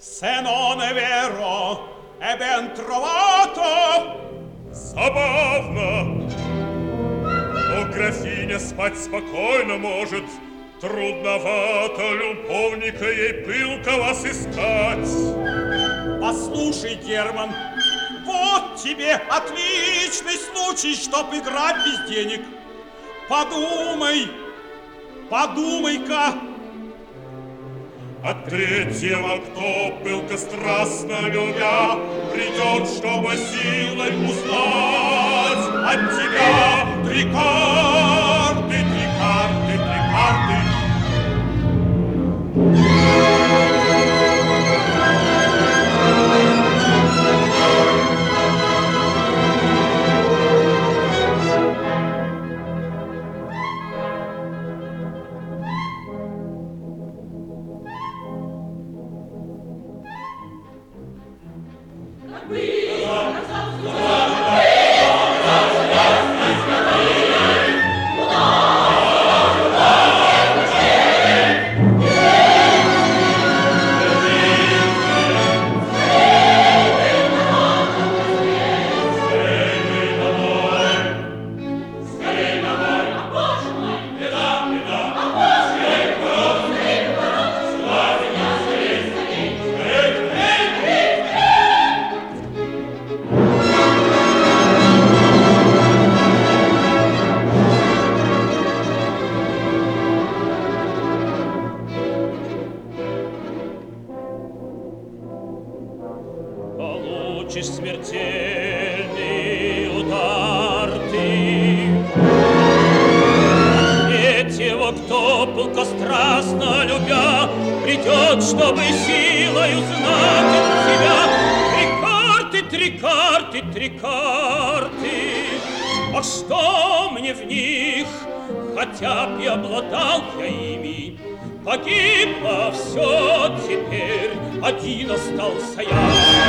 Se non è vero, è ben trovato. Забавно. Но графиня спать спокойно может. Трудновато любовника ей пылко вас искать. Послушай, Герман, вот тебе отличный случай, чтоб играть без денег. Подумай, подумай-ка. От третьего, кто пылко страстно любя, придет, чтобы силой узнать от тебя 3 карты, 3 карты, 3 карты. Получишь смертельный удар ты. Третьего, кто пылко страстно любя, придет, чтобы силой узнать от тебя 3 карты, 3 карты, 3 карты. А что мне в них, хотя б и обладал я ими, погибло все теперь, один остался я.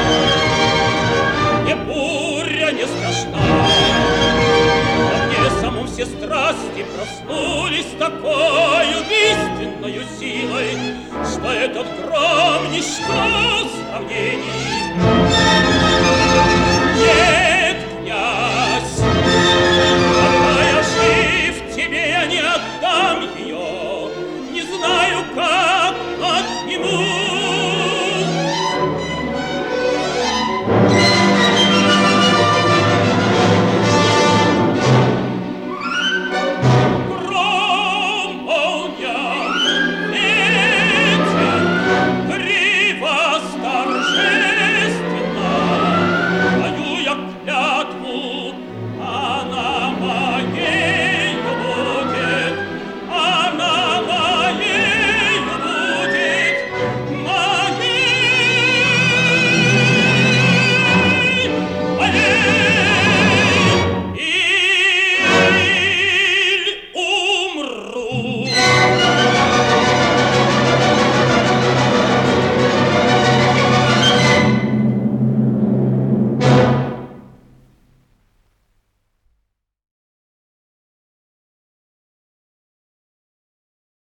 Мне буря не страшна, во мне саму все страсти проснулись такой убийственною силой, что этот гром